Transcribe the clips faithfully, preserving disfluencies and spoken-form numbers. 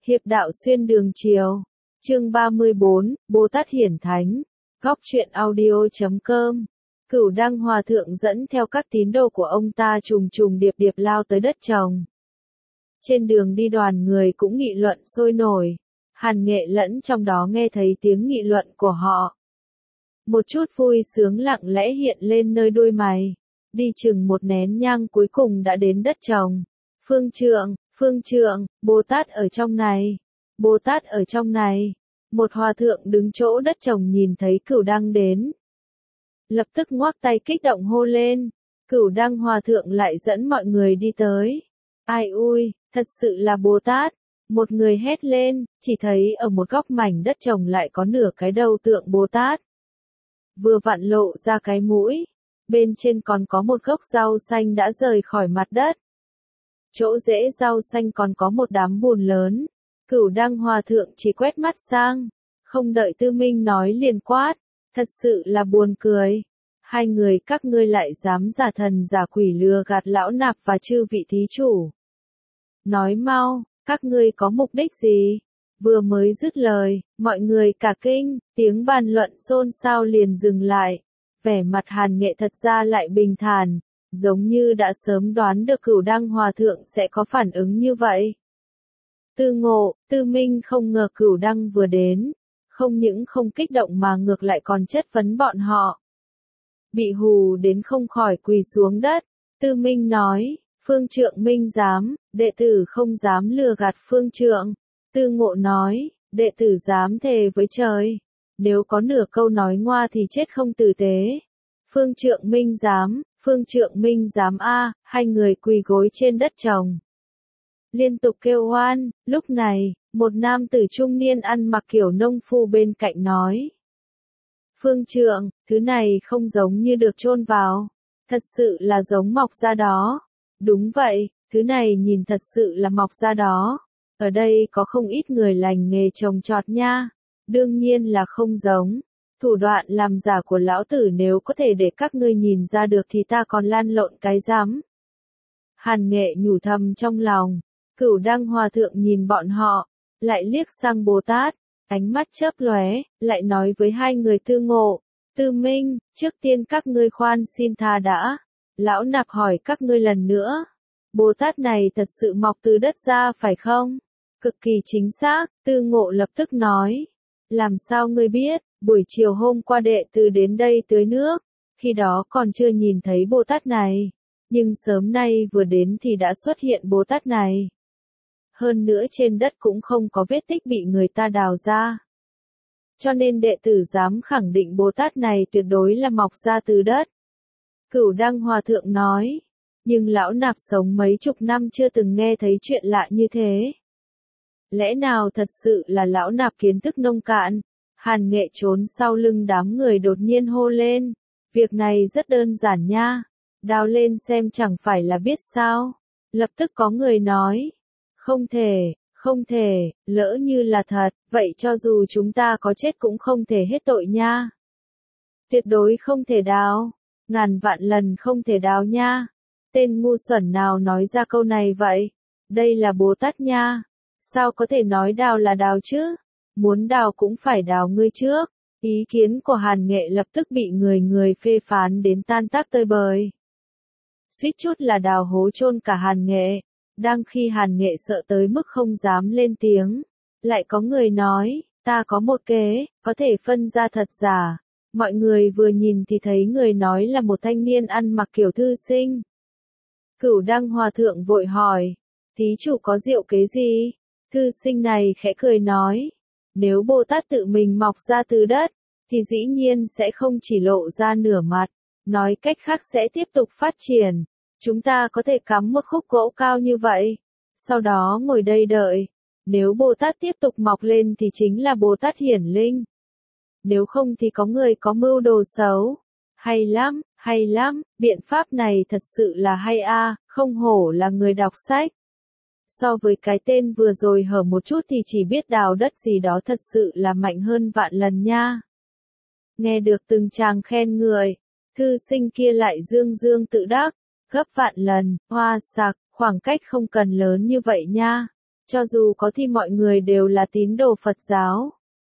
Hiệp đạo xuyên đường chiều. Chương ba mươi bốn, Bồ Tát Hiển Thánh. Góc truyện audio chấm com. Cửu Đăng Hòa Thượng dẫn theo các tín đồ của ông ta trùng trùng điệp điệp lao tới đất trồng. Trên đường đi đoàn người cũng nghị luận sôi nổi. Hàn Nghệ lẫn trong đó nghe thấy tiếng nghị luận của họ. Một chút vui sướng lặng lẽ hiện lên nơi đôi mày. Đi chừng một nén nhang cuối cùng đã đến đất trồng. Phương trượng, phương trượng, Bồ Tát ở trong này. Bồ Tát ở trong này. Một hòa thượng đứng chỗ đất trồng nhìn thấy Cửu Đăng đến. Lập tức ngoác tay kích động hô lên. Cửu Đăng hòa thượng lại dẫn mọi người đi tới. Ai ui, thật sự là Bồ Tát. Một người hét lên, chỉ thấy ở một góc mảnh đất trồng lại có nửa cái đầu tượng Bồ Tát. Vừa vặn lộ ra cái mũi. Bên trên còn có một gốc rau xanh đã rời khỏi mặt đất. Chỗ rễ rau xanh còn có một đám bùn lớn. Cửu Đăng hòa thượng chỉ quét mắt sang. Không đợi Tư Minh nói liền quát. Thật sự là buồn cười. Hai người các ngươi lại dám giả thần giả quỷ lừa gạt lão nạp và chư vị thí chủ. Nói mau, các ngươi có mục đích gì? Vừa mới dứt lời, mọi người cả kinh, tiếng bàn luận xôn xao liền dừng lại. Vẻ mặt Hàn Nghệ thật ra lại bình thản, giống như đã sớm đoán được Cửu Đăng hòa thượng sẽ có phản ứng như vậy. Tư Ngộ, Tư Minh không ngờ Cửu Đăng vừa đến, không những không kích động mà ngược lại còn chất vấn bọn họ. Bị hù đến không khỏi quỳ xuống đất, Tư Minh nói, Phương trượng minh dám, đệ tử không dám lừa gạt Phương trượng. Tư Ngộ nói, đệ tử dám thề với trời, nếu có nửa câu nói ngoa thì chết không tử tế. Phương trượng minh dám, Phương trượng minh dám a, hai người quỳ gối trên đất trồng. Liên tục kêu oan, lúc này, một nam tử trung niên ăn mặc kiểu nông phu bên cạnh nói. Phương trượng, thứ này không giống như được chôn vào, thật sự là giống mọc ra đó. Đúng vậy, thứ này nhìn thật sự là mọc ra đó. Ở đây có không ít người lành nghề trồng trọt nha. Đương nhiên là không giống. Thủ đoạn làm giả của lão tử nếu có thể để các ngươi nhìn ra được thì ta còn lan lộn cái rắm. Hàn Nghệ nhủ thầm trong lòng. Cửu Đăng hòa thượng nhìn bọn họ, lại liếc sang Bồ Tát, ánh mắt chớp lóe, lại nói với hai người Tư Ngộ, Tư Minh, trước tiên các ngươi khoan xin tha đã. Lão nạp hỏi các ngươi lần nữa. Bồ Tát này thật sự mọc từ đất ra phải không? Cực kỳ chính xác, Tư Ngộ lập tức nói. Làm sao ngươi biết, buổi chiều hôm qua đệ tử đến đây tưới nước, khi đó còn chưa nhìn thấy Bồ Tát này, nhưng sớm nay vừa đến thì đã xuất hiện Bồ Tát này. Hơn nữa trên đất cũng không có vết tích bị người ta đào ra. Cho nên đệ tử dám khẳng định Bồ Tát này tuyệt đối là mọc ra từ đất. Cửu Đăng hòa thượng nói, nhưng lão nạp sống mấy chục năm chưa từng nghe thấy chuyện lạ như thế. Lẽ nào thật sự là lão nạp kiến thức nông cạn? Hàn Nghệ trốn sau lưng đám người đột nhiên hô lên. Việc này rất đơn giản nha. Đào lên xem chẳng phải là biết sao. Lập tức có người nói. Không thể, không thể, lỡ như là thật, vậy cho dù chúng ta có chết cũng không thể hết tội nha. Tuyệt đối không thể đào. Ngàn vạn lần không thể đào nha. Tên ngu xuẩn nào nói ra câu này vậy? Đây là Bồ Tát nha. Sao có thể nói đào là đào chứ? Muốn đào cũng phải đào ngươi trước. Ý kiến của Hàn Nghệ lập tức bị người người phê phán đến tan tác tơi bời. Suýt chút là đào hố chôn cả Hàn Nghệ. Đang khi Hàn Nghệ sợ tới mức không dám lên tiếng. Lại có người nói, ta có một kế, có thể phân ra thật giả. Mọi người vừa nhìn thì thấy người nói là một thanh niên ăn mặc kiểu thư sinh. Cửu Đăng hòa thượng vội hỏi, thí chủ có diệu kế gì? Thư sinh này khẽ cười nói, nếu Bồ Tát tự mình mọc ra từ đất, thì dĩ nhiên sẽ không chỉ lộ ra nửa mặt, nói cách khác sẽ tiếp tục phát triển. Chúng ta có thể cắm một khúc gỗ cao như vậy, sau đó ngồi đây đợi. Nếu Bồ Tát tiếp tục mọc lên thì chính là Bồ Tát hiển linh. Nếu không thì có người có mưu đồ xấu. Hay lắm, hay lắm, biện pháp này thật sự là hay a, không hổ là người đọc sách. So với cái tên vừa rồi hở một chút thì chỉ biết đào đất gì đó thật sự là mạnh hơn vạn lần nha. Nghe được từng tràng khen người, thư sinh kia lại dương dương tự đắc, gấp vạn lần, hoa sạc, khoảng cách không cần lớn như vậy nha. cho dù có thì mọi người đều là tín đồ Phật giáo.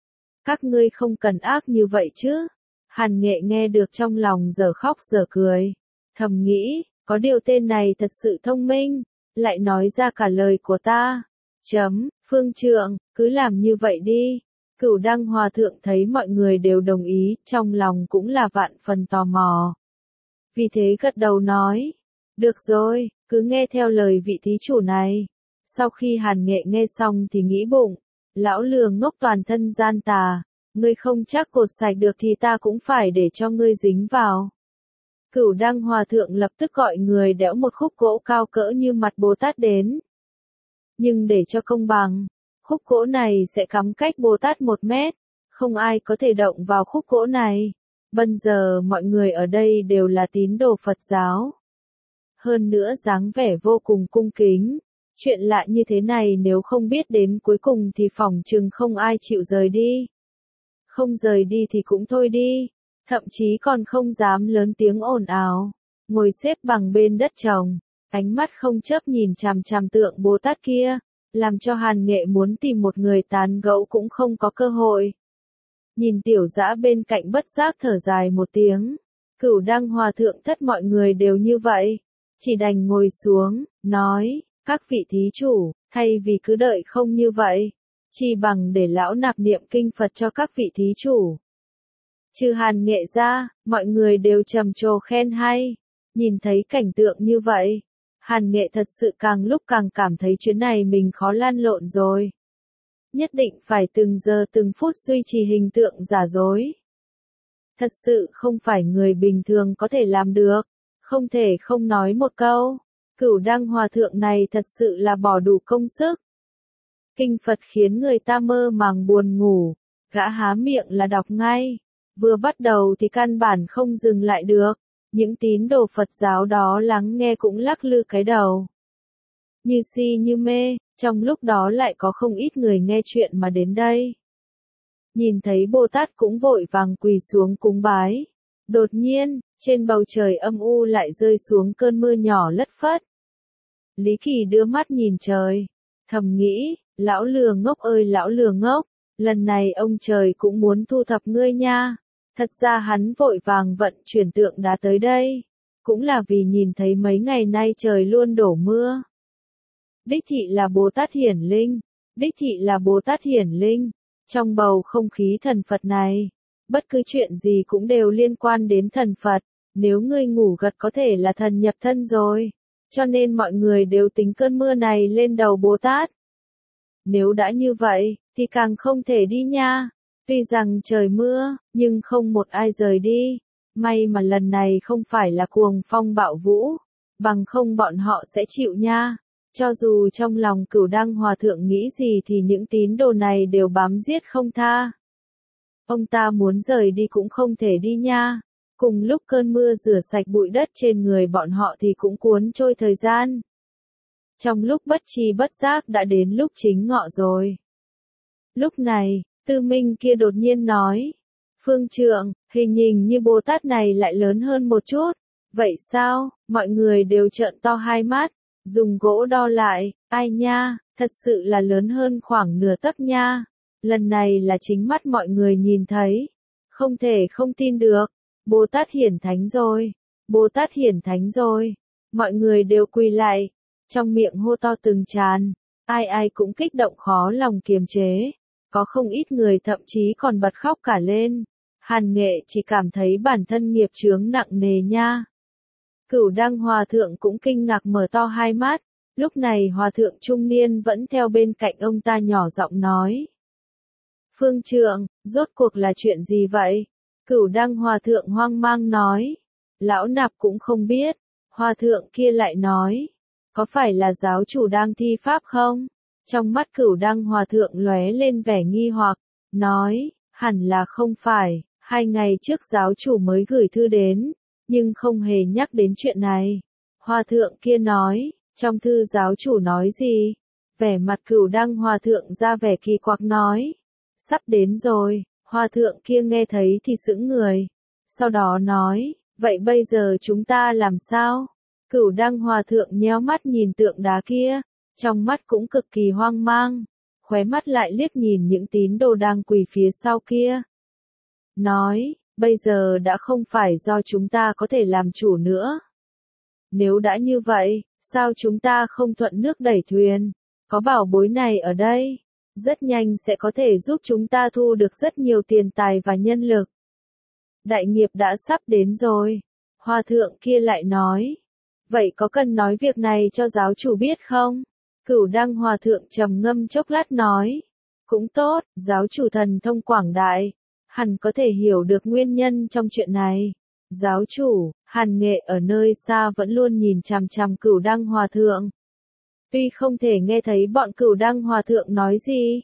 Các ngươi không cần ác như vậy chứ. Hàn Nghệ nghe được trong lòng dở khóc dở cười. Thầm nghĩ, có điều tên này thật sự thông minh, lại nói ra cả lời của ta. Chấm, Phương Trượng, cứ làm như vậy đi. Cửu Đăng Hòa Thượng thấy mọi người đều đồng ý, trong lòng cũng là vạn phần tò mò. Vì thế gật đầu nói, được rồi, cứ nghe theo lời vị thí chủ này. Sau khi Hàn Nghệ nghe xong thì nghĩ bụng, lão lừa ngốc toàn thân gian tà, ngươi không chắc cột sạch được thì ta cũng phải để cho ngươi dính vào. Cửu Đăng Hòa Thượng lập tức gọi người đẽo một khúc gỗ cao cỡ như mặt Bồ Tát đến. Nhưng để cho công bằng, khúc gỗ này sẽ cắm cách Bồ Tát một mét, không ai có thể động vào khúc gỗ này. Bây giờ mọi người ở đây đều là tín đồ Phật giáo. Hơn nữa dáng vẻ vô cùng cung kính. Chuyện lạ như thế này nếu không biết đến cuối cùng thì phỏng chừng không ai chịu rời đi. Không rời đi thì cũng thôi đi, thậm chí còn không dám lớn tiếng ồn ào, ngồi xếp bằng bên đất trồng, ánh mắt không chớp nhìn chằm chằm tượng Bồ Tát kia, làm cho Hàn Nghệ muốn tìm một người tán gẫu cũng không có cơ hội. Nhìn Tiểu Dã bên cạnh bất giác thở dài một tiếng, Cửu Đăng Hòa Thượng thất mọi người đều như vậy, chỉ đành ngồi xuống, nói, các vị thí chủ, thay vì cứ đợi không như vậy, chi bằng để lão nạp niệm kinh Phật cho các vị thí chủ. Trừ Hàn Nghệ ra, mọi người đều trầm trồ khen hay. Nhìn thấy cảnh tượng như vậy, Hàn Nghệ thật sự càng lúc càng cảm thấy chuyến này mình khó lăn lộn rồi. Nhất định phải từng giờ từng phút duy trì hình tượng giả dối. Thật sự không phải người bình thường có thể làm được, không thể không nói một câu. Cửu Đăng Hòa Thượng này thật sự là bỏ đủ công sức. Kinh Phật khiến người ta mơ màng buồn ngủ, gã há miệng là đọc ngay. Vừa bắt đầu thì căn bản không dừng lại được, những tín đồ Phật giáo đó lắng nghe cũng lắc lư cái đầu. Như si như mê, trong lúc đó lại có không ít người nghe chuyện mà đến đây. Nhìn thấy Bồ Tát cũng vội vàng quỳ xuống cúng bái. Đột nhiên, trên bầu trời âm u lại rơi xuống cơn mưa nhỏ lất phất. Lý Kỳ đưa mắt nhìn trời, thầm nghĩ, lão lừa ngốc ơi lão lừa ngốc, lần này ông trời cũng muốn thu thập ngươi nha. Thật ra hắn vội vàng vận chuyển tượng đá tới đây, cũng là vì nhìn thấy mấy ngày nay trời luôn đổ mưa. Đích thị là Bồ Tát Hiển Linh, đích thị là Bồ Tát Hiển Linh, trong bầu không khí thần Phật này, bất cứ chuyện gì cũng đều liên quan đến thần Phật, nếu ngươi ngủ gật có thể là thần nhập thân rồi, cho nên mọi người đều tính cơn mưa này lên đầu Bồ Tát. Nếu đã như vậy, thì càng không thể đi nha. Tuy rằng trời mưa, nhưng không một ai rời đi. May mà lần này không phải là cuồng phong bạo vũ, bằng không bọn họ sẽ chịu nha. Cho dù trong lòng Cửu Đăng Hòa Thượng nghĩ gì thì những tín đồ này đều bám giết không tha. Ông ta muốn rời đi cũng không thể đi nha. Cùng lúc cơn mưa rửa sạch bụi đất trên người bọn họ thì cũng cuốn trôi thời gian. Trong lúc bất tri bất giác đã đến lúc chính ngọ rồi. Lúc này, Tư Minh kia đột nhiên nói, Phương Trượng, hình hình như Bồ Tát này lại lớn hơn một chút. Vậy sao? Mọi người đều trợn to hai mắt, dùng gỗ đo lại, ai nha, thật sự là lớn hơn khoảng nửa tấc nha. Lần này là chính mắt mọi người nhìn thấy, không thể không tin được, Bồ Tát hiển thánh rồi, Bồ Tát hiển thánh rồi. Mọi người đều quỳ lại, trong miệng hô to từng tràn, ai ai cũng kích động khó lòng kiềm chế. Có không ít người thậm chí còn bật khóc cả lên. Hàn Nghệ chỉ cảm thấy bản thân nghiệp chướng nặng nề nha. Cửu Đăng Hòa Thượng cũng kinh ngạc mở to hai mắt. Lúc này Hòa Thượng trung niên vẫn theo bên cạnh ông ta nhỏ giọng nói. Phương Trượng, rốt cuộc là chuyện gì vậy? Cửu Đăng Hòa Thượng hoang mang nói. Lão nạp cũng không biết. Hòa Thượng kia lại nói. Có phải là giáo chủ đang thi pháp không? Trong mắt Cửu Đăng Hòa Thượng lóe lên vẻ nghi hoặc, nói, hẳn là không phải, hai ngày trước giáo chủ mới gửi thư đến, nhưng không hề nhắc đến chuyện này. Hòa Thượng kia nói, trong thư giáo chủ nói gì? Vẻ mặt Cửu Đăng Hòa Thượng ra vẻ kỳ quặc nói, sắp đến rồi. Hòa Thượng kia nghe thấy thì sững người, sau đó nói, vậy bây giờ chúng ta làm sao? Cửu Đăng Hòa Thượng nhéo mắt nhìn tượng đá kia. trong mắt cũng cực kỳ hoang mang, khóe mắt lại liếc nhìn những tín đồ đang quỳ phía sau kia. Nói, bây giờ đã không phải do chúng ta có thể làm chủ nữa. Nếu đã như vậy, sao chúng ta không thuận nước đẩy thuyền? Có bảo bối này ở đây, rất nhanh sẽ có thể giúp chúng ta thu được rất nhiều tiền tài và nhân lực. Đại nghiệp đã sắp đến rồi. Hòa thượng kia lại nói. Vậy có cần nói việc này cho giáo chủ biết không? Cửu Đăng Hòa thượng trầm ngâm chốc lát nói. Cũng tốt, giáo chủ thần thông quảng đại, hẳn có thể hiểu được nguyên nhân trong chuyện này. Giáo chủ, Hàn Nghệ ở nơi xa vẫn luôn nhìn chằm chằm Cửu Đăng Hòa thượng. Tuy không thể nghe thấy bọn Cửu Đăng Hòa thượng nói gì,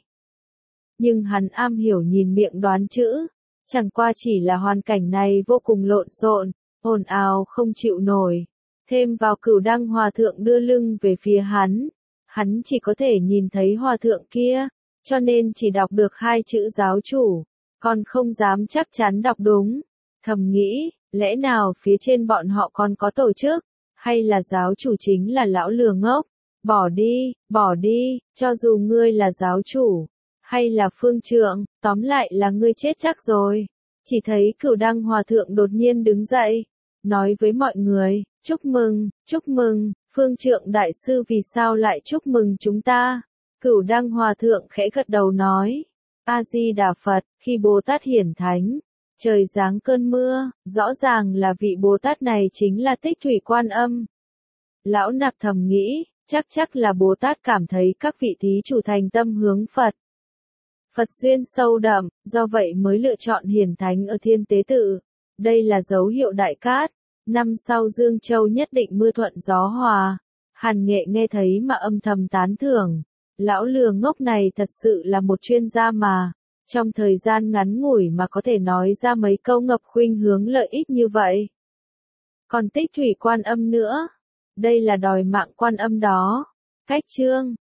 nhưng hắn am hiểu nhìn miệng đoán chữ. Chẳng qua chỉ là hoàn cảnh này vô cùng lộn xộn, ồn ào không chịu nổi. Thêm vào Cửu Đăng Hòa thượng đưa lưng về phía hắn, hắn chỉ có thể nhìn thấy hòa thượng kia, cho nên chỉ đọc được hai chữ giáo chủ, còn không dám chắc chắn đọc đúng. Thầm nghĩ, lẽ nào phía trên bọn họ còn có tổ chức, hay là giáo chủ chính là lão lừa ngốc? Bỏ đi, bỏ đi, cho dù ngươi là giáo chủ, hay là phương trượng, tóm lại là ngươi chết chắc rồi. Chỉ thấy Cửu Đăng Hòa thượng đột nhiên đứng dậy, nói với mọi người, chúc mừng, chúc mừng, phương trượng đại sư vì sao lại chúc mừng chúng ta? Cửu Đăng Hòa thượng khẽ gật đầu nói, A-di-đà Phật, khi Bồ Tát hiển thánh, trời giáng cơn mưa, rõ ràng là vị Bồ Tát này chính là Tích Thủy Quan Âm. Lão Nạp thầm nghĩ, chắc chắc là Bồ Tát cảm thấy các vị thí chủ thành tâm hướng Phật. Phật duyên sâu đậm, do vậy mới lựa chọn hiển thánh ở Thiên Tế Tự. Đây là dấu hiệu đại cát, năm sau Dương Châu nhất định mưa thuận gió hòa. Hàn Nghệ nghe thấy mà âm thầm tán thưởng. Lão lừa ngốc này thật sự là một chuyên gia mà. Trong thời gian ngắn ngủi mà có thể nói ra mấy câu ngập khuynh hướng lợi ích như vậy. Còn Tích Thủy Quan Âm nữa. Đây là đòi mạng Quan Âm đó. Cách chương